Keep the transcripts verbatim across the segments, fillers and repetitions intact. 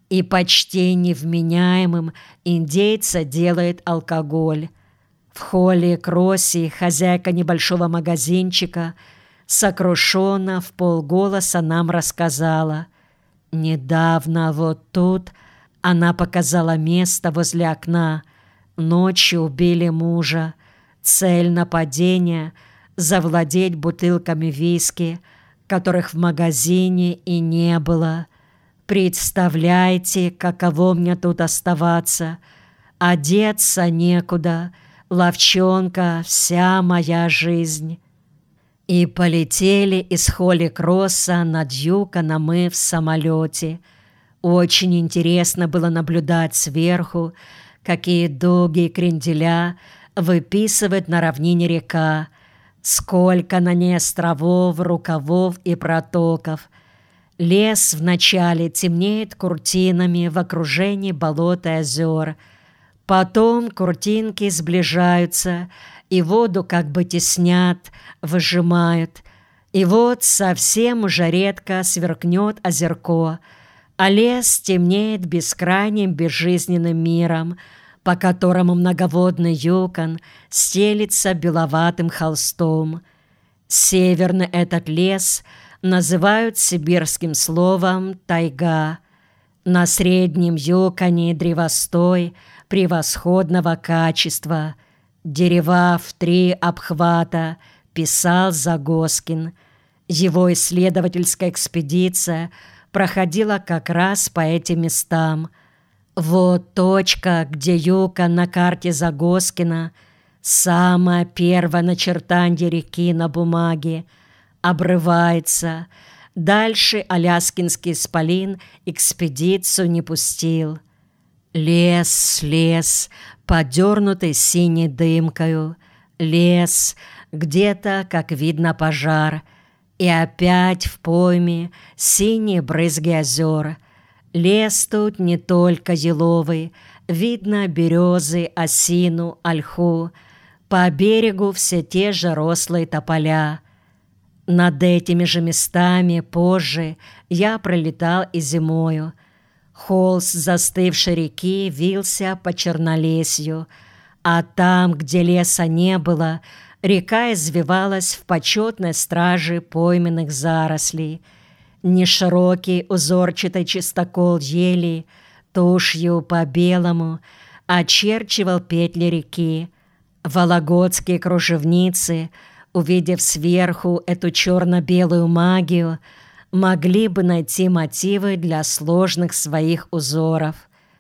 и почти невменяемым индейца делает алкоголь. В холле Кросси хозяйка небольшого магазинчика сокрушенно вполголоса нам рассказала: недавно вот тут, она показала место возле окна, ночью убили мужа. Цель нападения — завладеть бутылками виски, которых в магазине и не было. Представляете, каково мне тут оставаться? Одеться некуда, ловчонка — вся моя жизнь. И полетели из Холли-Кросса над Юконом мы в самолете. Очень интересно было наблюдать сверху, какие дуги и кренделя выписывает на равнине река, сколько на ней островов, рукавов и протоков. Лес вначале темнеет куртинами в окружении болот и озер. Потом куртинки сближаются и воду как бы теснят, выжимают. И вот совсем уже редко сверкнет озерко, а лес темнеет бескрайним безжизненным миром, по которому многоводный Юкон стелится беловатым холстом. Северный этот лес называют сибирским словом «тайга». На среднем Юконе древостой превосходного качества. Дерева в три обхвата, писал Загоскин. Его исследовательская экспедиция проходила как раз по этим местам. Вот точка, где Юкон на карте Загоскина, самое первое начертание реки на бумаге, обрывается. Дальше аляскинский исполин экспедицию не пустил. Лес, лес, подернутый синей дымкою. Лес, где-то, как видно, пожар. И опять в пойме синие брызги озер. Лес тут не только еловый, видно березы, осину, ольху. По берегу все те же рослые тополя. Над этими же местами позже я пролетал и зимою. Холст застывшей реки вился по чернолесью, а там, где леса не было, река извивалась в почетной страже пойменных зарослей. Неширокий узорчатый чистокол ели тушью по-белому очерчивал петли реки. Вологодские кружевницы, увидев сверху эту черно-белую магию, могли бы найти мотивы для сложных своих узоров.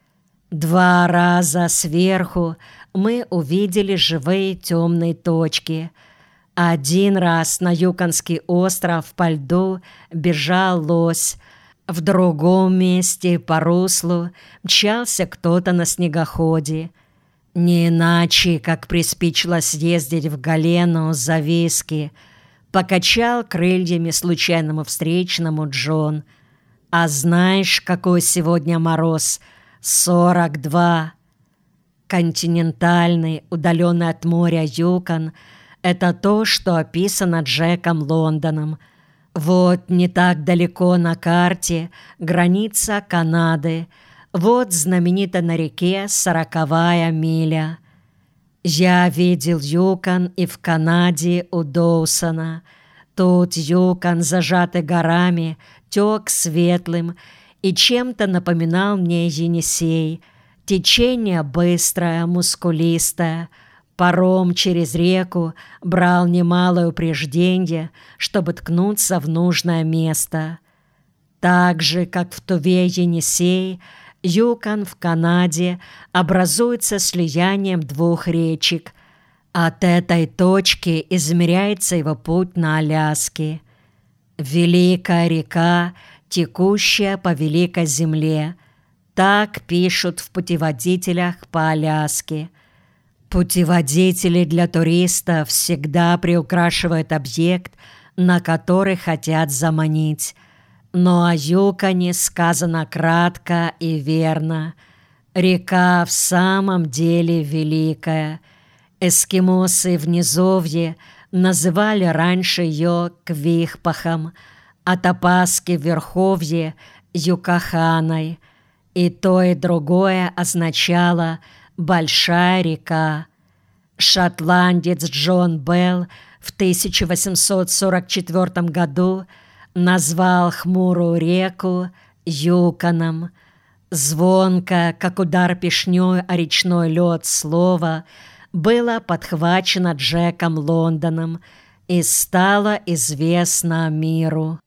Два раза сверху мы увидели живые темные точки. Один раз на Юконский остров по льду бежал лось. В другом месте по руслу мчался кто-то на снегоходе. Не иначе, как приспичило съездить в Галену за виски, покачал крыльями случайному встречному Джон. А знаешь, какой сегодня мороз? сорок два. Континентальный, удаленный от моря Юкон — это то, что описано Джеком Лондоном. Вот не так далеко на карте граница Канады. Вот знаменита на реке сороковая миля. Я видел Юкон и в Канаде у Доусона. Тут Юкон, зажатый горами, тек светлым и чем-то напоминал мне Енисей. Течение быстрое, мускулистое. Паром через реку брал немалое упреждение, чтобы ткнуться в нужное место. Так же, как в Туве Енисей, Юкон в Канаде образуется слиянием двух речек. От этой точки измеряется его путь на Аляске. Великая река, текущая по великой земле. Так пишут в путеводителях по Аляске. Путеводители для туристов всегда приукрашивают объект, на который хотят заманить. Но о Юконе сказано кратко и верно. Река в самом деле великая. Эскимосы в низовье называли раньше ее Квихпахом, а топаски в верховье — Юкаханой. И то, и другое означало «большая река». Шотландец Джон Белл в тысяча восемьсот сорок четвёртом году назвал хмурую реку Юконом. Звонко, как удар пешнёй о речной лед, слово было подхвачено Джеком Лондоном и стало известно миру.